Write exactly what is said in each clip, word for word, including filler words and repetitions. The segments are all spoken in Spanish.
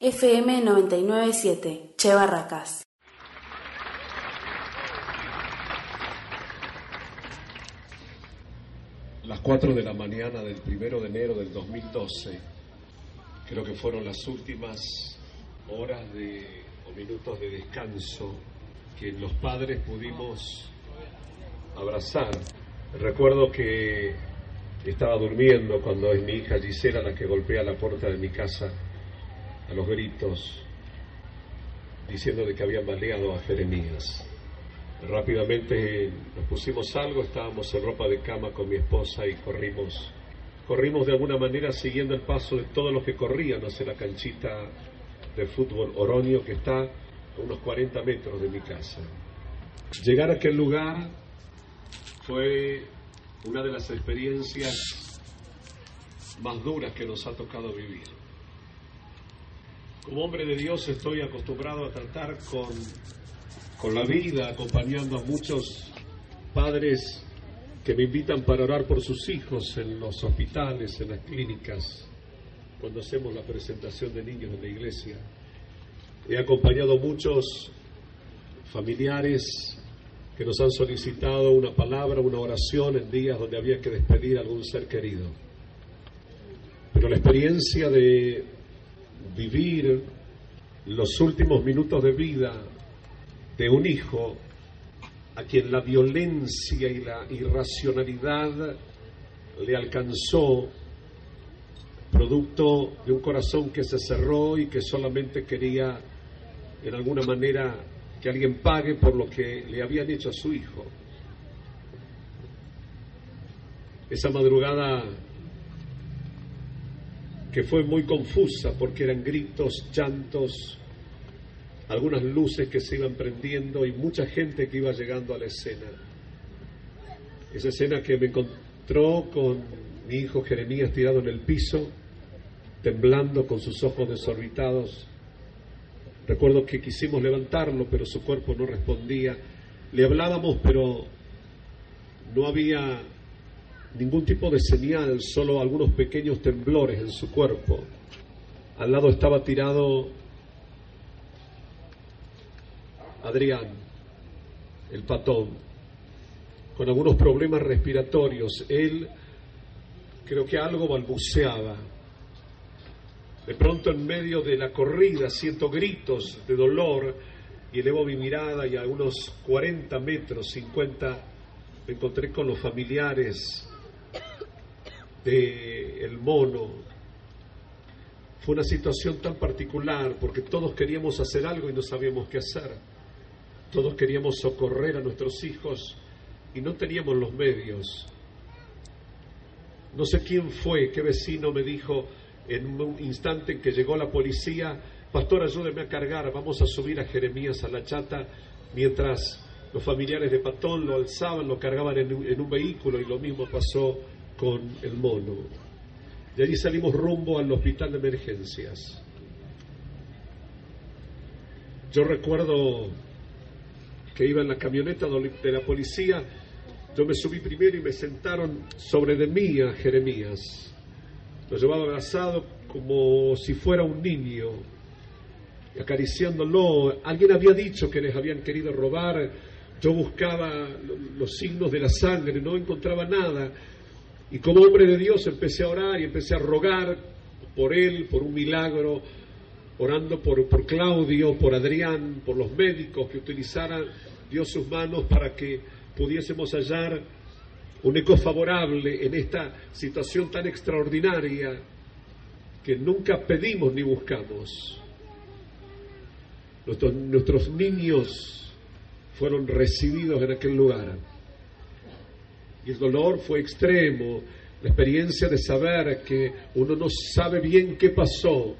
F M noventa y nueve punto siete, Che Barracas. Las cuatro de la mañana del primero de enero del dos mil doce, creo que fueron las últimas horas de, o minutos de descanso que los padres pudimos abrazar. Recuerdo que estaba durmiendo cuando es mi hija Gisela la que golpea la puerta de mi casa a los gritos, diciendo de que habían baleado a Jeremías. Rápidamente nos pusimos algo, estábamos en ropa de cama con mi esposa y corrimos, corrimos de alguna manera siguiendo el paso de todos los que corrían hacia la canchita de fútbol Oroño, que está a unos cuarenta metros de mi casa. Llegar a aquel lugar fue una de las experiencias más duras que nos ha tocado vivir. Como hombre de Dios estoy acostumbrado a tratar con, con la vida, acompañando a muchos padres que me invitan para orar por sus hijos en los hospitales, en las clínicas, cuando hacemos la presentación de niños en la iglesia. He acompañado a muchos familiares que nos han solicitado una palabra, una oración en días donde había que despedir a algún ser querido. Pero la experiencia de vivir los últimos minutos de vida de un hijo a quien la violencia y la irracionalidad le alcanzó, producto de un corazón que se cerró y que solamente quería, en alguna manera, que alguien pague por lo que le habían hecho a su hijo. Esa madrugada que fue muy confusa porque eran gritos, llantos, algunas luces que se iban prendiendo y mucha gente que iba llegando a la escena. Esa escena que me encontró con mi hijo Jeremías tirado en el piso, temblando con sus ojos desorbitados. Recuerdo que quisimos levantarlo, pero su cuerpo no respondía. Le hablábamos, pero no había ningún tipo de señal, solo algunos pequeños temblores en su cuerpo. Al lado estaba tirado Adrián, el patón, con algunos problemas respiratorios. Él, creo que algo balbuceaba. De pronto, en medio de la corrida, siento gritos de dolor y elevo mi mirada y a unos cuarenta metros, cincuenta, me encontré con los familiares de el mono. Fue una situación tan particular porque todos queríamos hacer algo y no sabíamos qué hacer. Todos queríamos socorrer a nuestros hijos y no teníamos los medios. No sé quién fue, qué vecino me dijo en un instante en que llegó la policía: pastor, ayúdeme a cargar, vamos a subir a Jeremías a la chata, mientras los familiares de Patón lo alzaban, lo cargaban en un, en un vehículo, y lo mismo pasó con el mono. De allí salimos rumbo al hospital de emergencias. Yo recuerdo que iba en la camioneta de la policía, yo me subí primero y me sentaron sobre de mí a Jeremías. Lo llevaba abrazado como si fuera un niño, acariciándolo. Alguien había dicho que les habían querido robar. Yo buscaba los signos de la sangre, no encontraba nada. Y como hombre de Dios empecé a orar y empecé a rogar por él, por un milagro, orando por, por Claudio, por Adrián, por los médicos, que utilizaran Dios sus manos para que pudiésemos hallar un eco favorable en esta situación tan extraordinaria que nunca pedimos ni buscamos. Nuestros, nuestros niños fueron recibidos en aquel lugar. Y el dolor fue extremo, la experiencia de saber que uno no sabe bien qué pasó,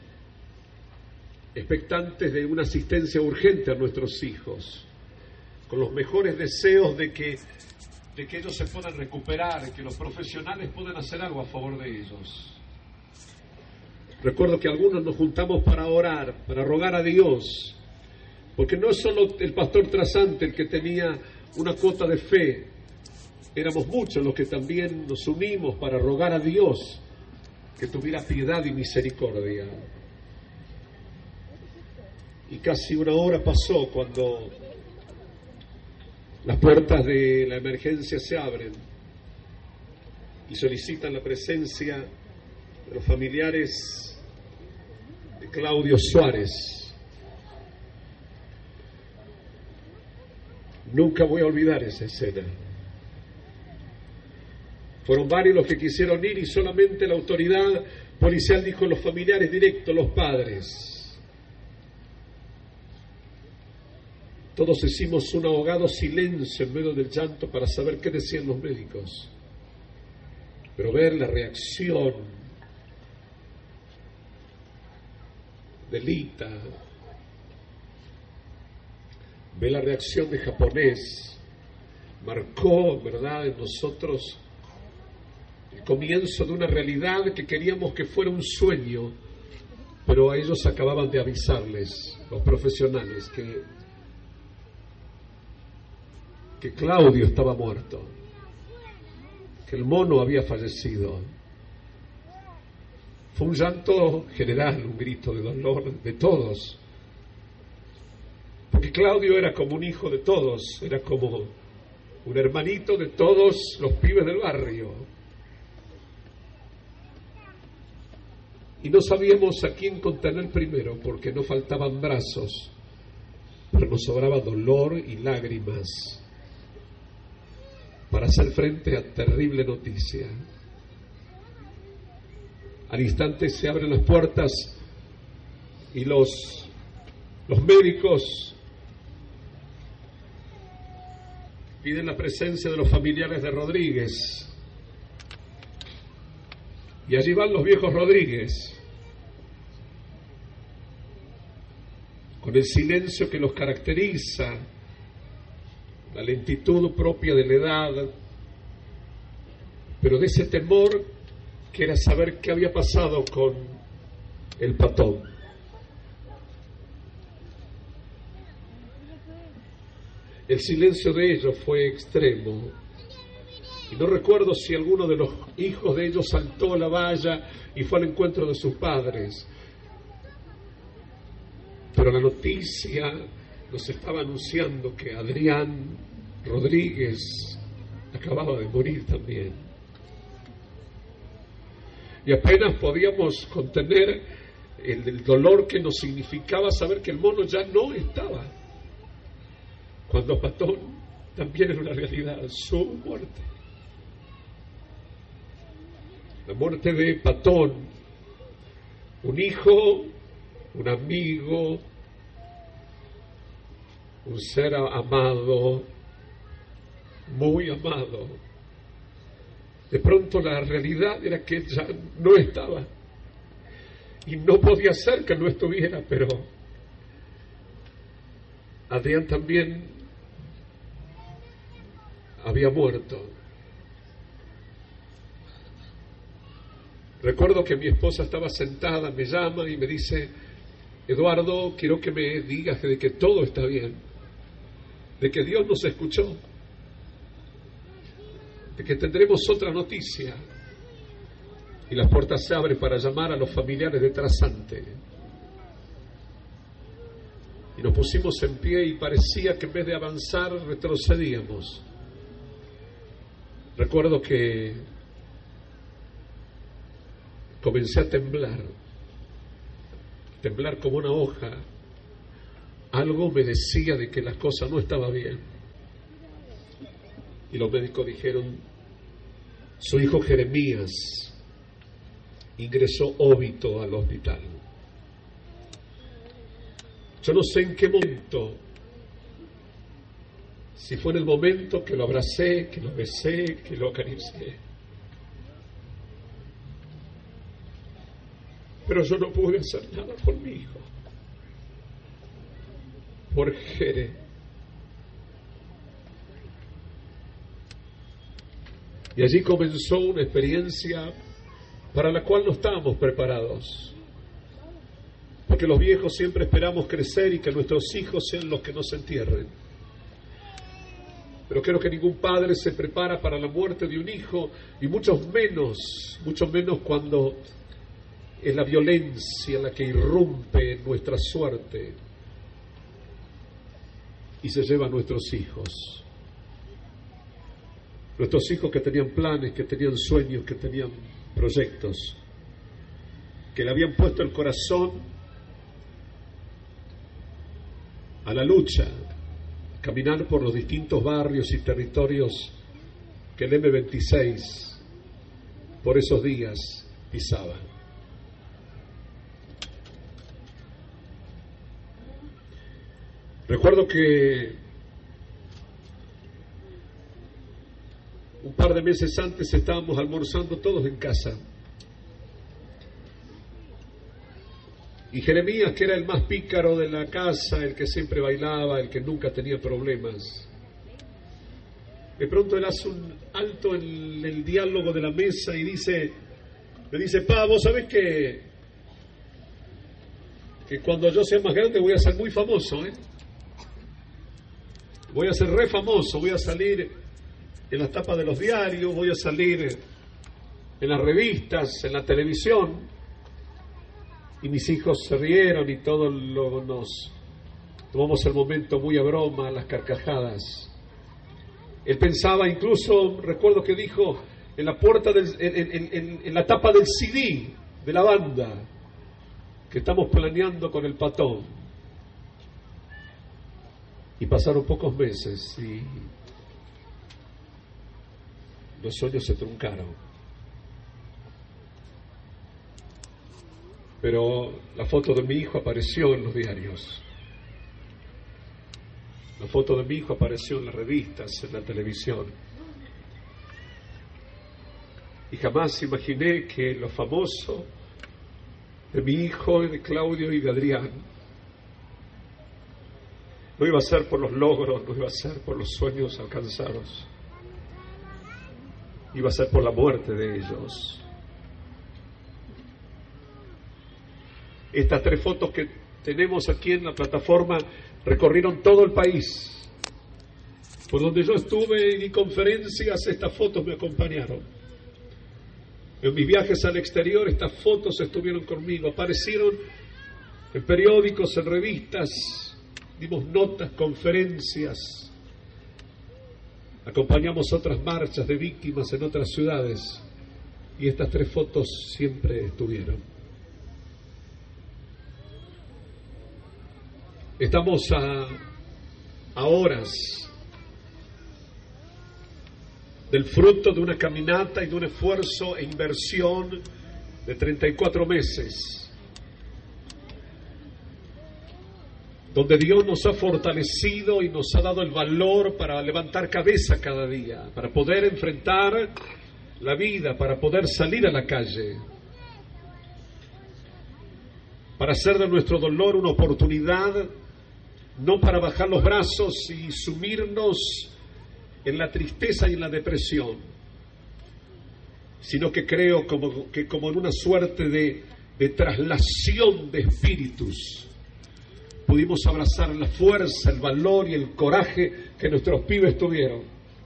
expectantes de una asistencia urgente a nuestros hijos, con los mejores deseos de que, de que ellos se puedan recuperar, que los profesionales puedan hacer algo a favor de ellos. Recuerdo que algunos nos juntamos para orar, para rogar a Dios, porque no es solo el pastor Trasante el que tenía una cuota de fe. Éramos muchos los que también nos unimos para rogar a Dios que tuviera piedad y misericordia. y casi una hora pasó cuando las puertas de la emergencia se abren y solicitan la presencia de los familiares de Claudio Suárez. Nunca voy a olvidar esa escena. Fueron varios los que quisieron ir y solamente la autoridad policial dijo los familiares directos, los padres. Todos hicimos un ahogado silencio en medio del llanto para saber qué decían los médicos. Pero ver la reacción de Lita, ver la reacción de japonés, marcó, ¿verdad?, en nosotros el comienzo de una realidad que queríamos que fuera un sueño, pero a ellos acababan de avisarles, los profesionales, que que Claudio estaba muerto, que el mono había fallecido. Fue un llanto general, un grito de dolor de todos, porque Claudio era como un hijo de todos, era como un hermanito de todos los pibes del barrio. Y no sabíamos a quién contener primero, porque no faltaban brazos, pero nos sobraba dolor y lágrimas para hacer frente a terrible noticia. Al instante se abren las puertas y los, los médicos piden la presencia de los familiares de Rodríguez. Y allí van los viejos Rodríguez, con el silencio que los caracteriza, la lentitud propia de la edad, pero de ese temor que era saber qué había pasado con el Patón. El silencio de ellos fue extremo, y no recuerdo si alguno de los hijos de ellos saltó a la valla y fue al encuentro de sus padres, pero la noticia nos estaba anunciando que Adrián Rodríguez acababa de morir también. Y apenas podíamos contener el, el dolor que nos significaba saber que el mono ya no estaba, cuando Patón también era una realidad, su muerte. La muerte de Patón, un hijo, un amigo, un ser amado, muy amado. De pronto la realidad era que ya no estaba, y no podía ser que no estuviera, pero Adrián también había muerto. Recuerdo que mi esposa estaba sentada, me llama y me dice: Eduardo, quiero que me digas de que todo está bien, de que Dios nos escuchó, de que tendremos otra noticia. Y las puertas se abren para llamar a los familiares de Trasante. Y nos pusimos en pie y parecía que en vez de avanzar retrocedíamos. Recuerdo que comencé a temblar, temblar como una hoja. Algo me decía de que las cosas no estaban bien. Y los médicos dijeron: su hijo Jeremías ingresó óbito al hospital. Yo no sé en qué momento, si fue en el momento que lo abracé, que lo besé, que lo acaricié, pero yo no pude hacer nada por mi hijo, por Jere. Y allí comenzó una experiencia para la cual no estábamos preparados, porque los viejos siempre esperamos crecer y que nuestros hijos sean los que nos entierren. Pero creo que ningún padre se prepara para la muerte de un hijo, y mucho menos, mucho menos cuando es la violencia la que irrumpe en nuestra suerte. y se lleva a nuestros hijos. Nuestros hijos que tenían planes, que tenían sueños, que tenían proyectos, que le habían puesto el corazón a la lucha, a caminar por los distintos barrios y territorios que el eme veintiséis por esos días pisaba. Recuerdo que un par de meses antes estábamos almorzando todos en casa. Y Jeremías, que era el más pícaro de la casa, el que siempre bailaba, el que nunca tenía problemas, de pronto él hace un alto en el diálogo de la mesa y dice, me dice, pa, vos sabés que, que cuando yo sea más grande voy a ser muy famoso, ¿eh? Voy a ser re famoso, voy a salir en las tapas de los diarios, voy a salir en las revistas, en la televisión. Y mis hijos se rieron y todos lo, nos tomamos el momento muy a broma, las carcajadas. Él pensaba, incluso, recuerdo que dijo, en la puerta, del, en, en, en, en la tapa del ce de de la banda que estamos planeando con el Patón. Y pasaron pocos meses y los sueños se truncaron. Pero la foto de mi hijo apareció en los diarios. La foto de mi hijo apareció en las revistas, en la televisión. Y jamás imaginé que lo famoso de mi hijo, de Claudio y de Adrián, no iba a ser por los logros, no iba a ser por los sueños alcanzados, iba a ser por la muerte de ellos. Estas tres fotos que tenemos aquí en la plataforma recorrieron todo el país. Por donde yo estuve y di conferencias, estas fotos me acompañaron. En mis viajes al exterior, estas fotos estuvieron conmigo. Aparecieron en periódicos, en revistas, dimos notas, conferencias, acompañamos otras marchas de víctimas en otras ciudades y estas tres fotos siempre estuvieron. Estamos a, a horas del fruto de una caminata y de un esfuerzo e inversión de treinta y cuatro meses, donde Dios nos ha fortalecido y nos ha dado el valor para levantar cabeza cada día, para poder enfrentar la vida, para poder salir a la calle, para hacer de nuestro dolor una oportunidad, no para bajar los brazos y sumirnos en la tristeza y en la depresión, sino que creo como, que como en una suerte de, de traslación de espíritus, pudimos abrazar la fuerza, el valor y el coraje que nuestros pibes tuvieron.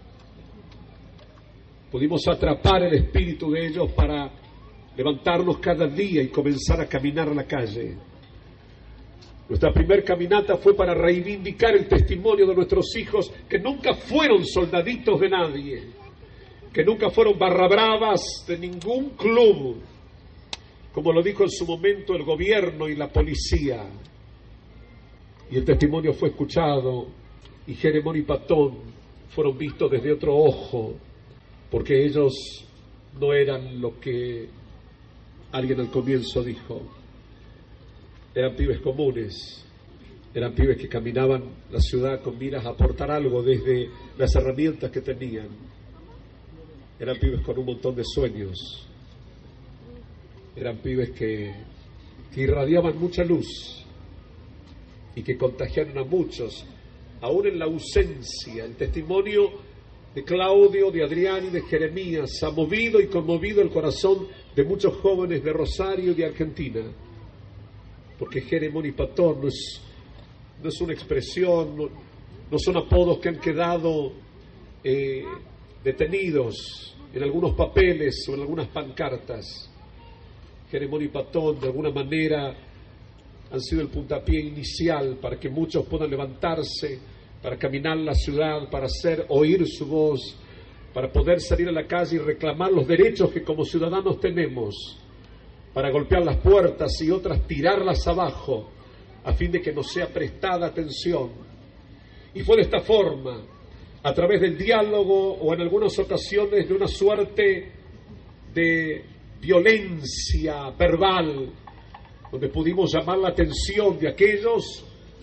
Pudimos atrapar el espíritu de ellos para levantarnos cada día y comenzar a caminar a la calle. Nuestra primer caminata fue para reivindicar el testimonio de nuestros hijos, que nunca fueron soldaditos de nadie, que nunca fueron barra bravas de ningún club, como lo dijo en su momento el gobierno y la policía. Y el testimonio fue escuchado, y Jeremón y Patón fueron vistos desde otro ojo, porque ellos no eran lo que alguien al comienzo dijo. Eran pibes comunes, eran pibes que caminaban la ciudad con miras a aportar algo desde las herramientas que tenían. Eran pibes con un montón de sueños, eran pibes que, que irradiaban mucha luz y que contagiaron a muchos, aún en la ausencia. El testimonio de Claudio, de Adrián y de Jeremías ha movido y conmovido el corazón de muchos jóvenes de Rosario y de Argentina, porque Jeremón y Patón no es, no es una expresión, no, no son apodos que han quedado eh, detenidos en algunos papeles o en algunas pancartas. Jeremón y Patón de alguna manera han sido el puntapié inicial para que muchos puedan levantarse para caminar la ciudad, para hacer oír su voz, para poder salir a la calle y reclamar los derechos que como ciudadanos tenemos, para golpear las puertas y otras tirarlas abajo, a fin de que nos sea prestada atención. Y fue de esta forma, a través del diálogo o en algunas ocasiones de una suerte de violencia verbal, donde pudimos llamar la atención de aquellos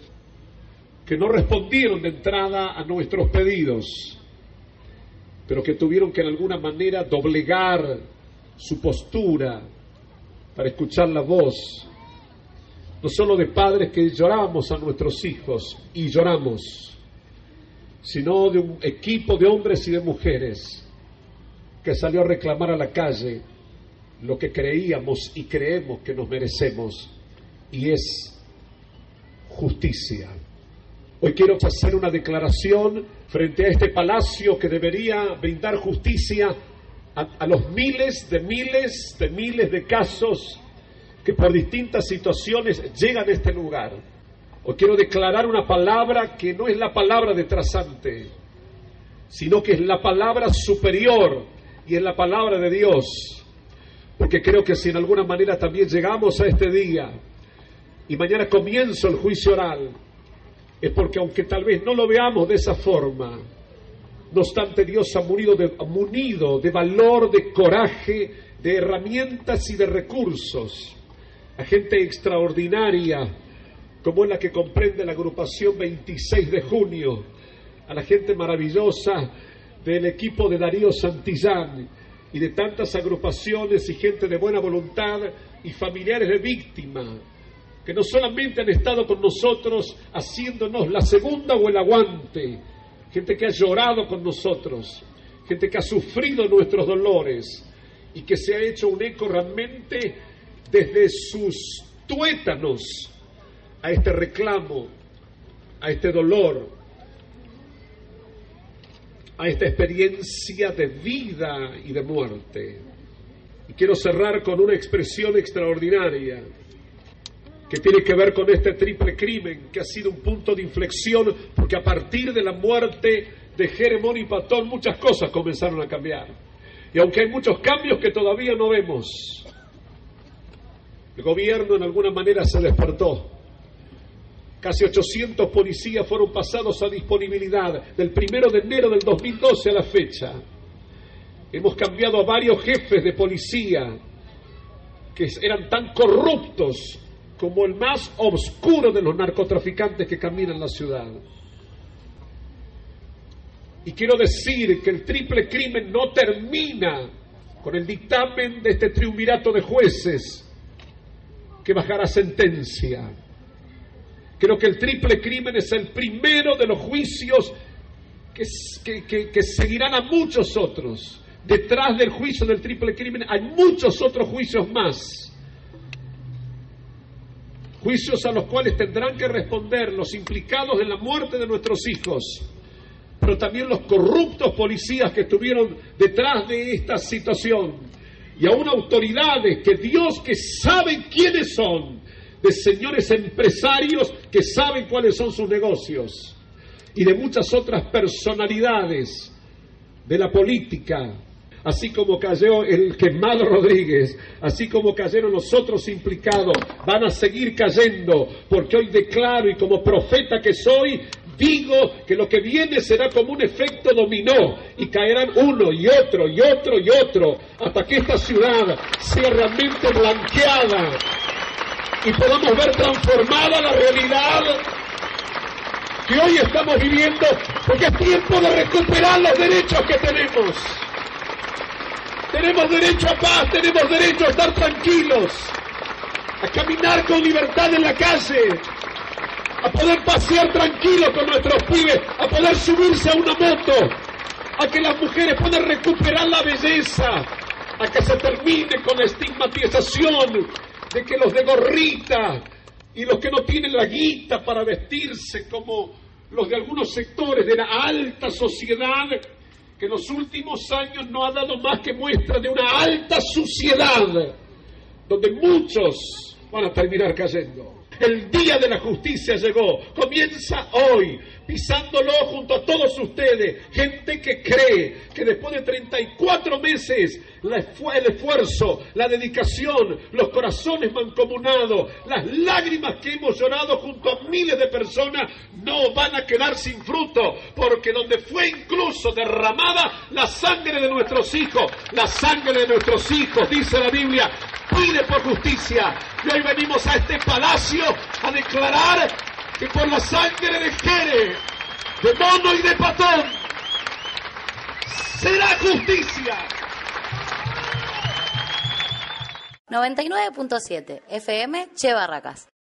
que no respondieron de entrada a nuestros pedidos, pero que tuvieron que en alguna manera doblegar su postura para escuchar la voz, no solo de padres que lloramos a nuestros hijos y lloramos, sino de un equipo de hombres y de mujeres que salió a reclamar a la calle lo que creíamos y creemos que nos merecemos, y es justicia. Hoy quiero hacer una declaración frente a este palacio que debería brindar justicia a, a los miles de miles de miles de casos que por distintas situaciones llegan a este lugar. Hoy quiero declarar una palabra que no es la palabra de trasante, sino que es la palabra superior y es la palabra de Dios. Porque creo que si en alguna manera también llegamos a este día y mañana comienza el juicio oral, es porque aunque tal vez no lo veamos de esa forma, no obstante Dios ha munido de, munido de valor, de coraje, de herramientas y de recursos a gente extraordinaria como es la que comprende la agrupación veintiséis de junio, a la gente maravillosa del equipo de Darío Santillán y de tantas agrupaciones y gente de buena voluntad y familiares de víctimas que no solamente han estado con nosotros haciéndonos la segunda o el aguante, gente que ha llorado con nosotros, gente que ha sufrido nuestros dolores y que se ha hecho un eco realmente desde sus tuétanos a este reclamo, a este dolor, a esta experiencia de vida y de muerte. Y quiero cerrar con una expresión extraordinaria que tiene que ver con este triple crimen, que ha sido un punto de inflexión, porque a partir de la muerte de Jeremón y Patón muchas cosas comenzaron a cambiar. Y aunque hay muchos cambios que todavía no vemos, el gobierno en alguna manera se despertó. Casi ochocientos policías fueron pasados a disponibilidad del primero de enero del dos mil doce a la fecha. Hemos cambiado a varios jefes de policía que eran tan corruptos como el más oscuro de los narcotraficantes que caminan la ciudad. Y quiero decir que el triple crimen no termina con el dictamen de este triunvirato de jueces que bajará sentencia. Creo que el triple crimen es el primero de los juicios que, que, que, que seguirán a muchos otros. Detrás del juicio del triple crimen hay muchos otros juicios más. Juicios a los cuales tendrán que responder los implicados en la muerte de nuestros hijos, pero también los corruptos policías que estuvieron detrás de esta situación, y aún autoridades que Dios que saben quiénes son, de señores empresarios que saben cuáles son sus negocios, y de muchas otras personalidades de la política, así como cayó el Quemado Rodríguez, así como cayeron los otros implicados, van a seguir cayendo, porque hoy declaro y como profeta que soy, digo que lo que viene será como un efecto dominó y caerán uno y otro y otro y otro hasta que esta ciudad sea realmente blanqueada y podamos ver transformada la realidad que hoy estamos viviendo, porque es tiempo de recuperar los derechos que tenemos. Tenemos derecho a paz, tenemos derecho a estar tranquilos, a caminar con libertad en la calle, a poder pasear tranquilos con nuestros pibes, a poder subirse a una moto, a que las mujeres puedan recuperar la belleza, a que se termine con la estigmatización de que los de gorrita y los que no tienen la guita para vestirse como los de algunos sectores de la alta sociedad, que en los últimos años no ha dado más que muestra de una alta suciedad, donde muchos van a terminar cayendo. El día de la justicia llegó, comienza hoy, pisándolo junto a todos ustedes, gente que cree que después de treinta y cuatro meses, la esfu- el esfuerzo, la dedicación, los corazones mancomunados, las lágrimas que hemos llorado junto a miles de personas, no van a quedar sin fruto, porque donde fue incluso derramada la sangre de nuestros hijos, la sangre de nuestros hijos, dice la Biblia, pide por justicia. Y hoy venimos a este palacio a declarar que por la sangre de Jerez, de Mono y de Patón, será justicia. noventa y nueve punto siete F M Che Barracas.